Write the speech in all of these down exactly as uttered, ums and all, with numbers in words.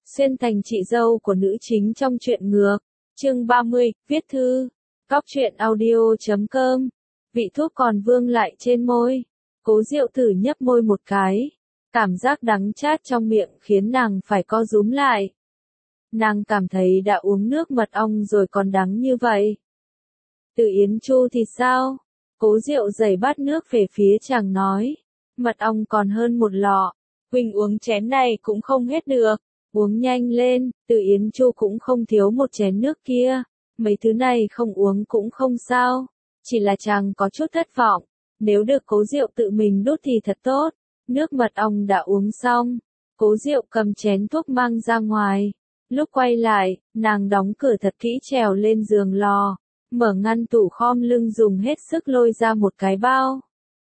xuyên thành chị dâu của nữ chính trong truyện ngược. Chương ba mươi, viết thư. Cóc truyện audio chấm com. Vị thuốc còn vương lại trên môi. Cố Diệu thử nhấp môi một cái. Cảm giác đắng chát trong miệng khiến nàng phải co rúm lại. Nàng cảm thấy đã uống nước mật ong rồi còn đắng như vậy. Từ Yến Chu thì sao? Cố Diệu giày bát nước về phía chàng nói. Mật ong còn hơn một lọ. Huynh uống chén này cũng không hết được. Uống nhanh lên, Từ Yến Chu cũng không thiếu một chén nước kia. Mấy thứ này không uống cũng không sao. Chỉ là chàng có chút thất vọng. Nếu được Cố Diệu tự mình đút thì thật tốt. Nước mật ong đã uống xong. Cố Diệu cầm chén thuốc mang ra ngoài. Lúc quay lại, nàng đóng cửa thật kỹ trèo lên giường lò. Mở ngăn tủ khom lưng dùng hết sức lôi ra một cái bao.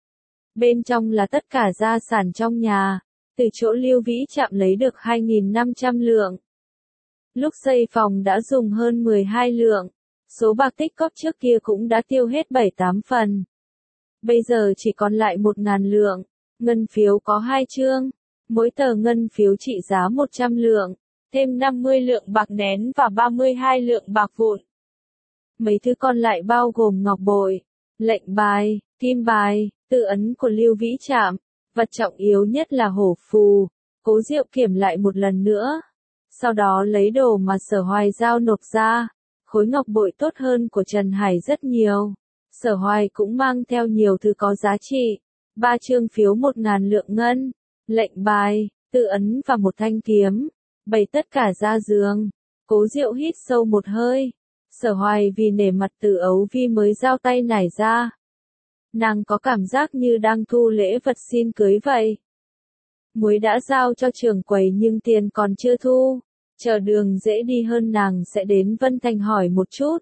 Bên trong là tất cả gia sản trong nhà. Từ chỗ Lưu Vĩ Trạm lấy được hai nghìn năm trăm lượng. Lúc xây phòng đã dùng hơn mười hai lượng. Số bạc tích cóp trước kia cũng đã tiêu hết bảy tám phần. Bây giờ chỉ còn lại một ngàn lượng. Ngân phiếu có hai chương. Mỗi tờ ngân phiếu trị giá một trăm lượng. Thêm năm mươi lượng bạc nén và ba mươi hai lượng bạc vụn. Mấy thứ còn lại bao gồm ngọc bội, lệnh bài, kim bài, tự ấn của Lưu Vĩ Trạm. Vật trọng yếu nhất là hổ phù. Cố Diệu kiểm lại một lần nữa. Sau đó lấy đồ mà Sở Hoài giao nộp ra. Khối ngọc bội tốt hơn của Trần Hải rất nhiều. Sở Hoài cũng mang theo nhiều thứ có giá trị. Ba chương phiếu một ngàn lượng ngân, lệnh bài, tự ấn và một thanh kiếm. Bày tất cả ra giường. Cố Diệu hít sâu một hơi. Sở Hoài vì nể mặt Từ Ấu Vi mới giao tay nải ra. Nàng có cảm giác như đang thu lễ vật xin cưới vậy. Muối đã giao cho trưởng quầy nhưng tiền còn chưa thu. Chờ đường dễ đi hơn nàng sẽ đến Vân Thành hỏi một chút.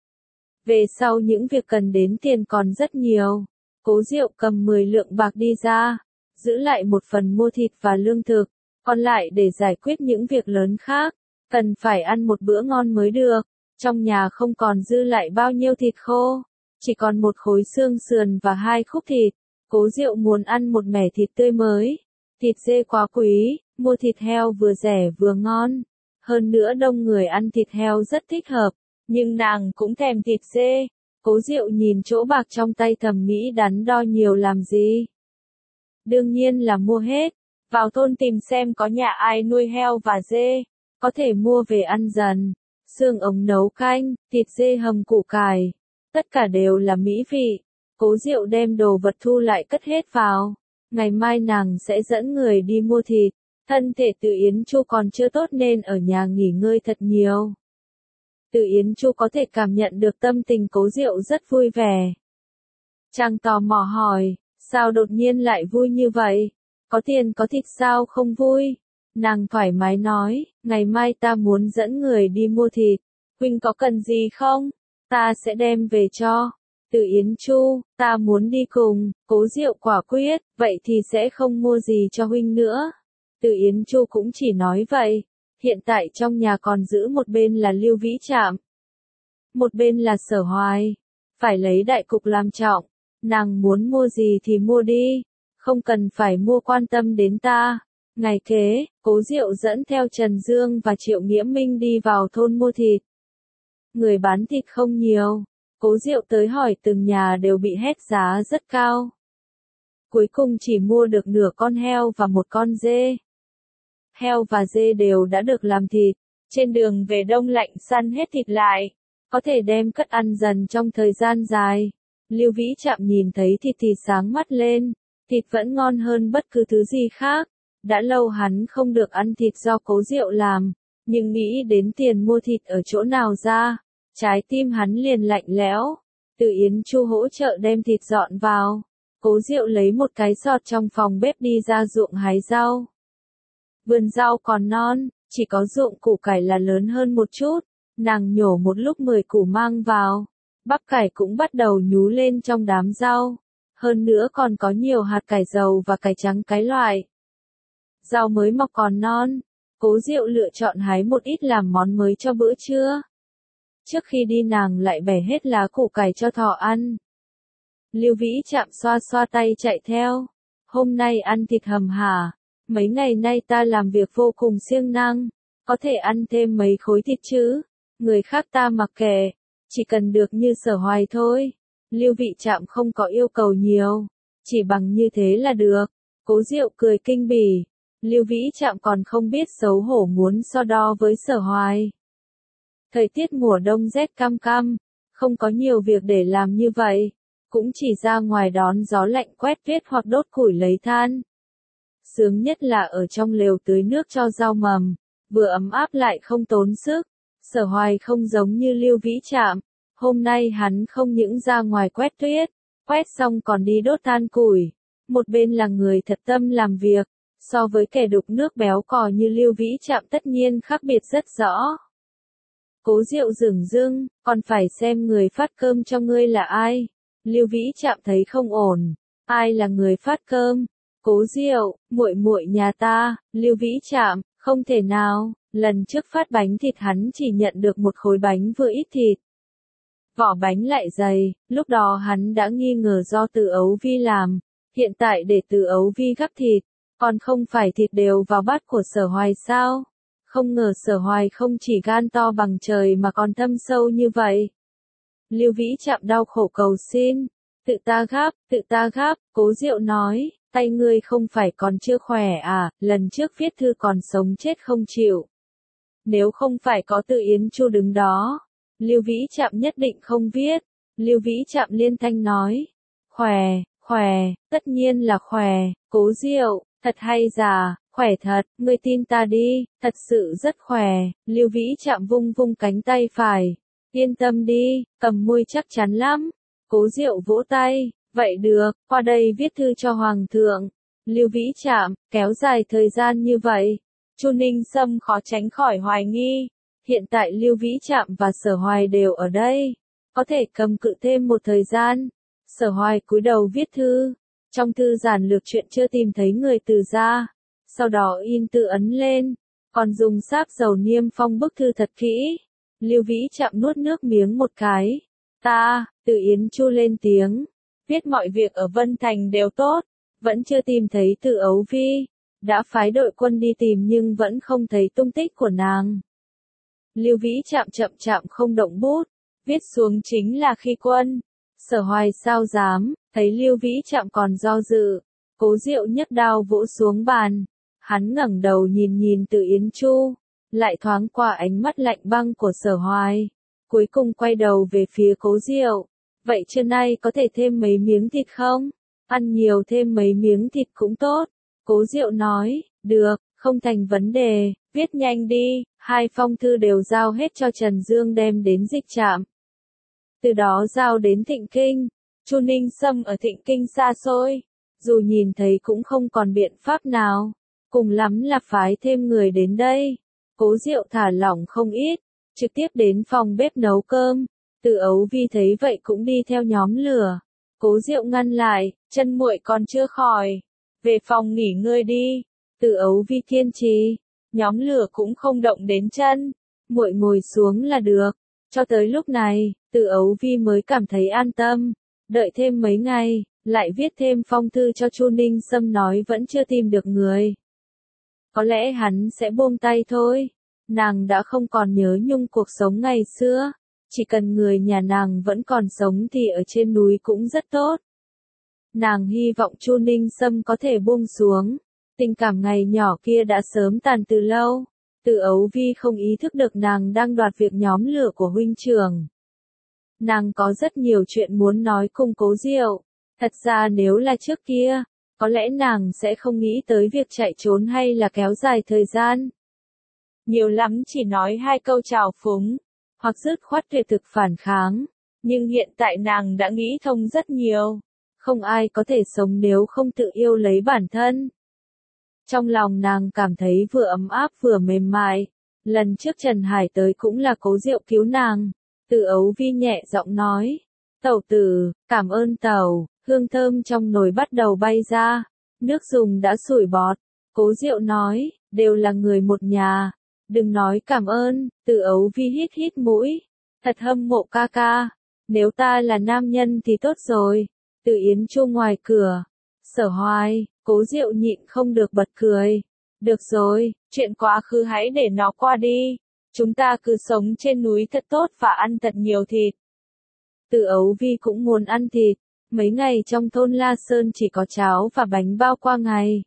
Về sau những việc cần đến tiền còn rất nhiều. Cố Diệu cầm mười lượng bạc đi ra. Giữ lại một phần mua thịt và lương thực. Còn lại để giải quyết những việc lớn khác. Cần phải ăn một bữa ngon mới được. Trong nhà không còn dư lại bao nhiêu thịt khô. Chỉ còn một khối xương sườn và hai khúc thịt. Cố Diệu muốn ăn một mẻ thịt tươi mới. Thịt dê quá quý, mua thịt heo vừa rẻ vừa ngon. Hơn nữa đông người ăn thịt heo rất thích hợp. Nhưng nàng cũng thèm thịt dê. Cố Diệu nhìn chỗ bạc trong tay thầm nghĩ đắn đo nhiều làm gì. Đương nhiên là mua hết. Vào thôn tìm xem có nhà ai nuôi heo và dê. Có thể mua về ăn dần. Xương ống nấu canh, thịt dê hầm củ cải. Tất cả đều là mỹ vị. Cố Diệu đem đồ vật thu lại cất hết vào. Ngày mai nàng sẽ dẫn người đi mua thịt. Thân thể Từ Yến Chu còn chưa tốt nên ở nhà nghỉ ngơi thật nhiều. Từ Yến Chu có thể cảm nhận được tâm tình Cố Diệu rất vui vẻ. Chàng tò mò hỏi, sao đột nhiên lại vui như vậy? Có tiền có thịt sao không vui? Nàng thoải mái nói, ngày mai ta muốn dẫn người đi mua thịt. Huynh có cần gì không? Ta sẽ đem về cho. Từ Yến Chu, ta muốn đi cùng. Cố Diệu quả quyết, vậy thì sẽ không mua gì cho huynh nữa. Từ Yến Chu cũng chỉ nói vậy. Hiện tại trong nhà còn giữ một bên là Lưu Vĩ Trạm. Một bên là Sở Hoài. Phải lấy đại cục làm trọng. Nàng muốn mua gì thì mua đi. Không cần phải mua quan tâm đến ta. Ngày kế, Cố Diệu dẫn theo Trần Dương và Triệu Nghĩa Minh đi vào thôn mua thịt. Người bán thịt không nhiều. Cố Diệu tới hỏi từng nhà đều bị hét giá rất cao. Cuối cùng chỉ mua được nửa con heo và một con dê. Heo và dê đều đã được làm thịt. Trên đường về đông lạnh săn hết thịt lại. Có thể đem cất ăn dần trong thời gian dài. Lưu Vĩ Trạm nhìn thấy thịt thì sáng mắt lên. Thịt vẫn ngon hơn bất cứ thứ gì khác. Đã lâu hắn không được ăn thịt do Cố Diệu làm. Nhưng nghĩ đến tiền mua thịt ở chỗ nào ra. Trái tim hắn liền lạnh lẽo. Từ Yến Chu hỗ trợ đem thịt dọn vào. Cố Diệu lấy một cái sọt trong phòng bếp đi ra ruộng hái rau. Vườn rau còn non, chỉ có ruộng củ cải là lớn hơn một chút. Nàng nhổ một lúc mười củ mang vào. Bắp cải cũng bắt đầu nhú lên trong đám rau. Hơn nữa còn có nhiều hạt cải dầu và cải trắng cái loại. Rau mới mọc còn non. Cố Diệu lựa chọn hái một ít làm món mới cho bữa trưa. Trước khi đi nàng lại bẻ hết lá củ cải cho thỏ ăn. Lưu Vĩ Trạm xoa xoa tay chạy theo. Hôm nay ăn thịt hầm hả? Mấy ngày nay ta làm việc vô cùng siêng năng. có thể ăn thêm mấy khối thịt chứ, người khác ta mặc kệ, chỉ cần được như Sở Hoài thôi. Lưu Vị Trạm không có yêu cầu nhiều, chỉ bằng như thế là được. Cố Diệu cười kinh bỉ, Lưu Vĩ Trạm còn không biết xấu hổ muốn so đo với Sở Hoài. Thời tiết mùa đông rét căm căm, không có nhiều việc để làm như vậy, cũng chỉ ra ngoài đón gió lạnh quét tuyết hoặc đốt củi lấy than. Sướng nhất là ở trong lều tưới nước cho rau mầm, vừa ấm áp lại không tốn sức. Sở Hoài không giống như Lưu Vĩ Trạm, hôm nay hắn không những ra ngoài quét tuyết, quét xong còn đi đốt than củi. Một bên là người thật tâm làm việc, so với kẻ đục nước béo cò như Lưu Vĩ Trạm tất nhiên khác biệt rất rõ. Cố Diệu dửng dưng, còn phải xem người phát cơm cho ngươi là ai. Lưu Vĩ Trạm thấy không ổn, ai là người phát cơm? Cố Diệu, muội muội nhà ta. Lưu Vĩ Trạm, không thể nào, lần trước phát bánh thịt hắn chỉ nhận được một khối bánh vừa ít thịt. Vỏ bánh lại dày, lúc đó hắn đã nghi ngờ do Từ Ấu Vi làm, hiện tại để Từ Ấu Vi gắp thịt, còn không phải thịt đều vào bát của Sở Hoài sao? Không ngờ Sở Hoài không chỉ gan to bằng trời mà còn thâm sâu như vậy. Lưu Vĩ Trạm đau khổ cầu xin, tự ta gắp, tự ta gắp. Cố Diệu nói, tay ngươi không phải còn chưa khỏe à, lần trước viết thư còn sống chết không chịu. Nếu không phải có Từ Yến Chu đứng đó, Lưu Vĩ Trạm nhất định không viết. Lưu Vĩ Trạm liên thanh nói, khỏe, khỏe, tất nhiên là khỏe. Cố Diệu, thật hay già, khỏe thật, ngươi tin ta đi, thật sự rất khỏe. Lưu Vĩ Trạm vung vung cánh tay phải, yên tâm đi, cầm môi chắc chắn lắm. Cố Diệu vỗ tay, vậy được, qua đây viết thư cho Hoàng thượng. Lưu Vĩ Trạm, kéo dài thời gian như vậy, Chu Ninh Sâm khó tránh khỏi hoài nghi. Hiện tại Lưu Vĩ Trạm và Sở Hoài đều ở đây, có thể cầm cự thêm một thời gian. Sở Hoài cúi đầu viết thư, trong thư giản lược chuyện chưa tìm thấy người Từ ra, sau đó in tự ấn lên, còn dùng sáp dầu niêm phong bức thư thật kỹ. Lưu Vĩ Trạm nuốt nước miếng một cái. Ta, Từ Yến Chu lên tiếng, viết mọi việc ở Vân Thành đều tốt, vẫn chưa tìm thấy Từ Ấu Vi, đã phái đội quân đi tìm nhưng vẫn không thấy tung tích của nàng. Lưu Vĩ Trạm chậm chậm không động bút, viết xuống chính là khi quân. Sở Hoài sao dám, thấy Lưu Vĩ Trạm còn do dự, Cố Diệu nhấc đao vỗ xuống bàn, hắn ngẩng đầu nhìn nhìn Từ Yến Chu, lại thoáng qua ánh mắt lạnh băng của Sở Hoài, cuối cùng quay đầu về phía Cố Diệu, vậy trưa nay có thể thêm mấy miếng thịt không? Ăn nhiều thêm mấy miếng thịt cũng tốt. Cố Diệu nói, được, không thành vấn đề, viết nhanh đi. Hai phong thư đều giao hết cho Trần Dương đem đến Dịch Trạm. Từ đó giao đến Thịnh Kinh. Chu Ninh Sâm ở Thịnh Kinh xa xôi, dù nhìn thấy cũng không còn biện pháp nào, cùng lắm là phái thêm người đến đây. Cố Diệu thả lỏng không ít, trực tiếp đến phòng bếp nấu cơm. Từ Ấu Vi thấy vậy cũng đi theo nhóm lửa. Cố Diệu ngăn lại, chân muội còn chưa khỏi, về phòng nghỉ ngơi đi. Từ Ấu Vi kiên trì, nhóm lửa cũng không động đến chân, muội ngồi xuống là được. Cho tới lúc này, Từ Ấu Vi mới cảm thấy an tâm, đợi thêm mấy ngày, lại viết thêm phong thư cho Chu Ninh Sâm nói vẫn chưa tìm được người. Có lẽ hắn sẽ buông tay thôi, nàng đã không còn nhớ nhung cuộc sống ngày xưa, chỉ cần người nhà nàng vẫn còn sống thì ở trên núi cũng rất tốt. Nàng hy vọng Chu Ninh Sâm có thể buông xuống, tình cảm ngày nhỏ kia đã sớm tàn từ lâu. Từ Ấu Vi không ý thức được nàng đang đoạt việc nhóm lửa của huynh trưởng. Nàng có rất nhiều chuyện muốn nói cùng Cố Diệu, thật ra nếu là trước kia, có lẽ nàng sẽ không nghĩ tới việc chạy trốn hay là kéo dài thời gian. Nhiều lắm chỉ nói hai câu trào phúng, hoặc dứt khoát tuyệt thực phản kháng, nhưng hiện tại nàng đã nghĩ thông rất nhiều. Không ai có thể sống nếu không tự yêu lấy bản thân. Trong lòng nàng cảm thấy vừa ấm áp vừa mềm mại. Lần trước Trần Hải tới cũng là Cố Diệu cứu nàng. Từ Ấu Vi nhẹ giọng nói, tẩu tử, cảm ơn tẩu. Hương thơm trong nồi bắt đầu bay ra, nước dùng đã sủi bọt. Cố Diệu nói, đều là người một nhà, đừng nói cảm ơn. Từ Ấu Vi hít hít mũi, thật hâm mộ ca ca, nếu ta là nam nhân thì tốt rồi. Từ Yến Chu ngoài cửa, Sở Hoài, Cố Diệu nhịn không được bật cười. Được rồi, chuyện quá khứ hãy để nó qua đi. Chúng ta cứ sống trên núi thật tốt và ăn thật nhiều thịt. Từ Ấu Vi cũng muốn ăn thịt. Mấy ngày trong thôn La Sơn chỉ có cháo và bánh bao qua ngày.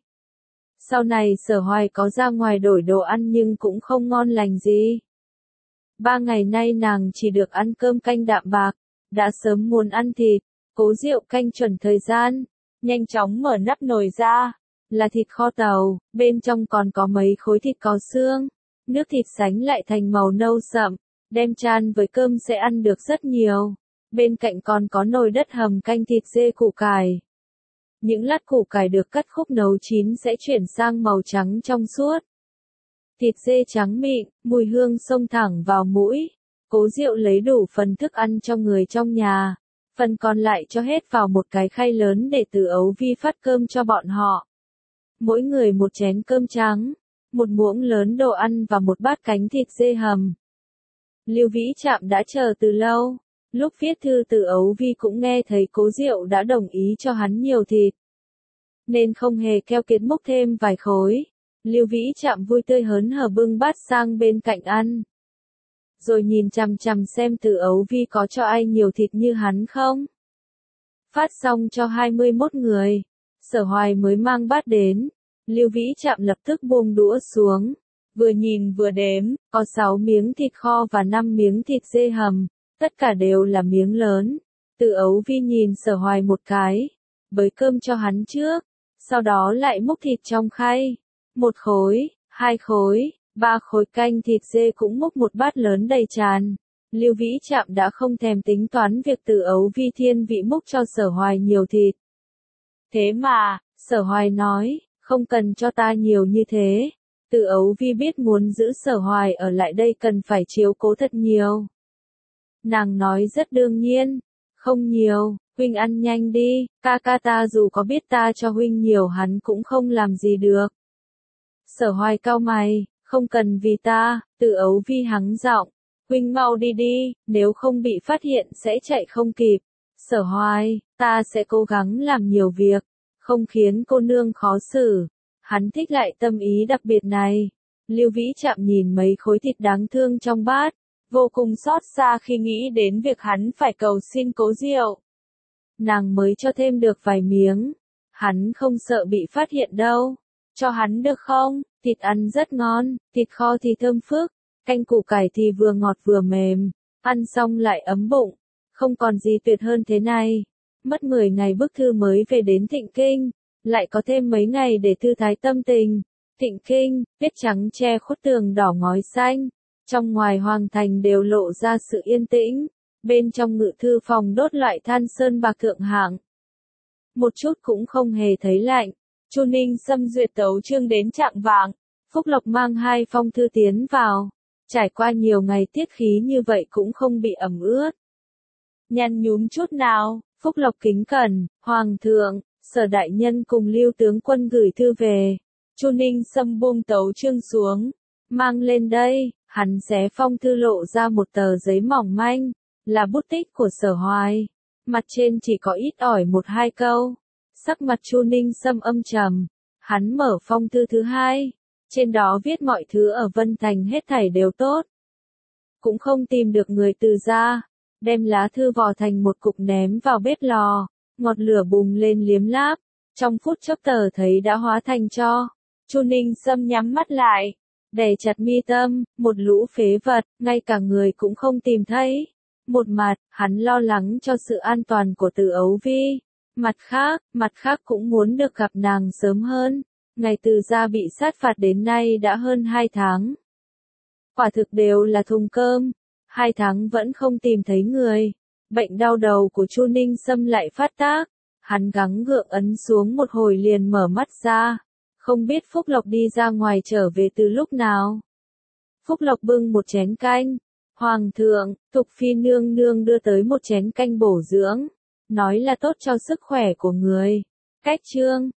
Sau này Sở Hoài có ra ngoài đổi đồ ăn nhưng cũng không ngon lành gì. Ba ngày nay nàng chỉ được ăn cơm canh đạm bạc, đã sớm muốn ăn thịt. Cố Diệu canh chuẩn thời gian, nhanh chóng mở nắp nồi ra, là thịt kho tàu, bên trong còn có mấy khối thịt có xương. Nước thịt sánh lại thành màu nâu sậm, đem chan với cơm sẽ ăn được rất nhiều. Bên cạnh còn có nồi đất hầm canh thịt dê củ cải. Những lát củ cải được cắt khúc nấu chín sẽ chuyển sang màu trắng trong suốt. Thịt dê trắng mịn, mùi hương xông thẳng vào mũi. Cố Diệu lấy đủ phần thức ăn cho người trong nhà, phần còn lại cho hết vào một cái khay lớn để Từ Ấu Vi phát cơm cho bọn họ. Mỗi người một chén cơm trắng, một muỗng lớn đồ ăn và một bát cánh thịt dê hầm. Lưu Vĩ Trạm đã chờ từ lâu. Lúc viết thư Từ Ấu Vi cũng nghe thấy Cố Diệu đã đồng ý cho hắn nhiều thịt, nên không hề keo kiệt múc thêm vài khối. Lưu Vĩ Trạm vui tươi hớn hở bưng bát sang bên cạnh ăn. Rồi nhìn chằm chằm xem Từ Ấu Vi có cho ai nhiều thịt như hắn không. Phát xong cho hai mươi mốt người. Sở Hoài mới mang bát đến. Lưu Vĩ Trạm lập tức buông đũa xuống. Vừa nhìn vừa đếm, có sáu miếng thịt kho và năm miếng thịt dê hầm. Tất cả đều là miếng lớn. Từ Ấu Vi nhìn Sở Hoài một cái, bới cơm cho hắn trước, sau đó lại múc thịt trong khay. Một khối, hai khối, ba khối canh thịt dê cũng múc một bát lớn đầy tràn. Lưu Vĩ Trạm đã không thèm tính toán việc Từ Ấu Vi thiên vị múc cho Sở Hoài nhiều thịt. Thế mà, Sở Hoài nói, không cần cho ta nhiều như thế. Từ Ấu Vi biết muốn giữ Sở Hoài ở lại đây cần phải chiếu cố thật nhiều. Nàng nói rất đương nhiên, không nhiều, huynh ăn nhanh đi, ca ca ta dù có biết ta cho huynh nhiều hắn cũng không làm gì được. Sở Hoài cau mày, không cần vì ta. Từ Ấu Vi hắng giọng, huynh mau đi đi, nếu không bị phát hiện sẽ chạy không kịp. Sở Hoài, ta sẽ cố gắng làm nhiều việc, không khiến cô nương khó xử. Hắn thích lại tâm ý đặc biệt này. Lưu Vĩ Trạm nhìn mấy khối thịt đáng thương trong bát, vô cùng xót xa khi nghĩ đến việc hắn phải cầu xin Cố Diệu. Nàng mới cho thêm được vài miếng. Hắn không sợ bị phát hiện đâu. Cho hắn được không? Thịt ăn rất ngon, thịt kho thì thơm phức, canh củ cải thì vừa ngọt vừa mềm, ăn xong lại ấm bụng. Không còn gì tuyệt hơn thế này. Mất mười ngày bức thư mới về đến Thịnh Kinh, lại có thêm mấy ngày để thư thái tâm tình. Thịnh Kinh, tuyết trắng che khuất tường đỏ ngói xanh. Trong ngoài hoàng thành đều lộ ra sự yên tĩnh, bên trong ngự thư phòng đốt loại than sơn bạc thượng hạng. Một chút cũng không hề thấy lạnh. Chu Ninh Sâm duyệt tấu chương đến trạng vạng, Phúc Lộc mang hai phong thư tiến vào. Trải qua nhiều ngày tiết khí như vậy cũng không bị ẩm ướt. Nhăn nhúm chút nào, Phúc Lộc kính cẩn, Hoàng thượng, Sở đại nhân cùng Lưu tướng quân gửi thư về. Chu Ninh Sâm buông tấu chương xuống, mang lên đây. Hắn xé phong thư lộ ra một tờ giấy mỏng manh, là bút tích của Sở Hoài. Mặt trên chỉ có ít ỏi một hai câu. Sắc mặt Chu Ninh Sâm âm trầm. Hắn mở phong thư thứ hai. Trên đó viết mọi thứ ở Vân Thành hết thảy đều tốt. Cũng không tìm được người từ gia. Đem lá thư vò thành một cục ném vào bếp lò. Ngọn lửa bùng lên liếm láp. Trong phút chốc tờ thấy đã hóa thành tro. Chu Ninh Sâm nhắm mắt lại. Đè chặt mi tâm, một lũ phế vật, ngay cả người cũng không tìm thấy. Một mặt, hắn lo lắng cho sự an toàn của Từ Ấu Vi. Mặt khác, mặt khác cũng muốn được gặp nàng sớm hơn. Ngày Từ gia bị sát phạt đến nay đã hơn hai tháng. Quả thực đều là thùng cơm. Hai tháng vẫn không tìm thấy người. Bệnh đau đầu của Chu Ninh Sâm lại phát tác. Hắn gắng gượng ấn xuống một hồi liền mở mắt ra. Không biết Phúc Lộc đi ra ngoài trở về từ lúc nào. Phúc Lộc bưng một chén canh. Hoàng thượng, Thục Phi nương nương đưa tới một chén canh bổ dưỡng. Nói là tốt cho sức khỏe của người. Cách chương.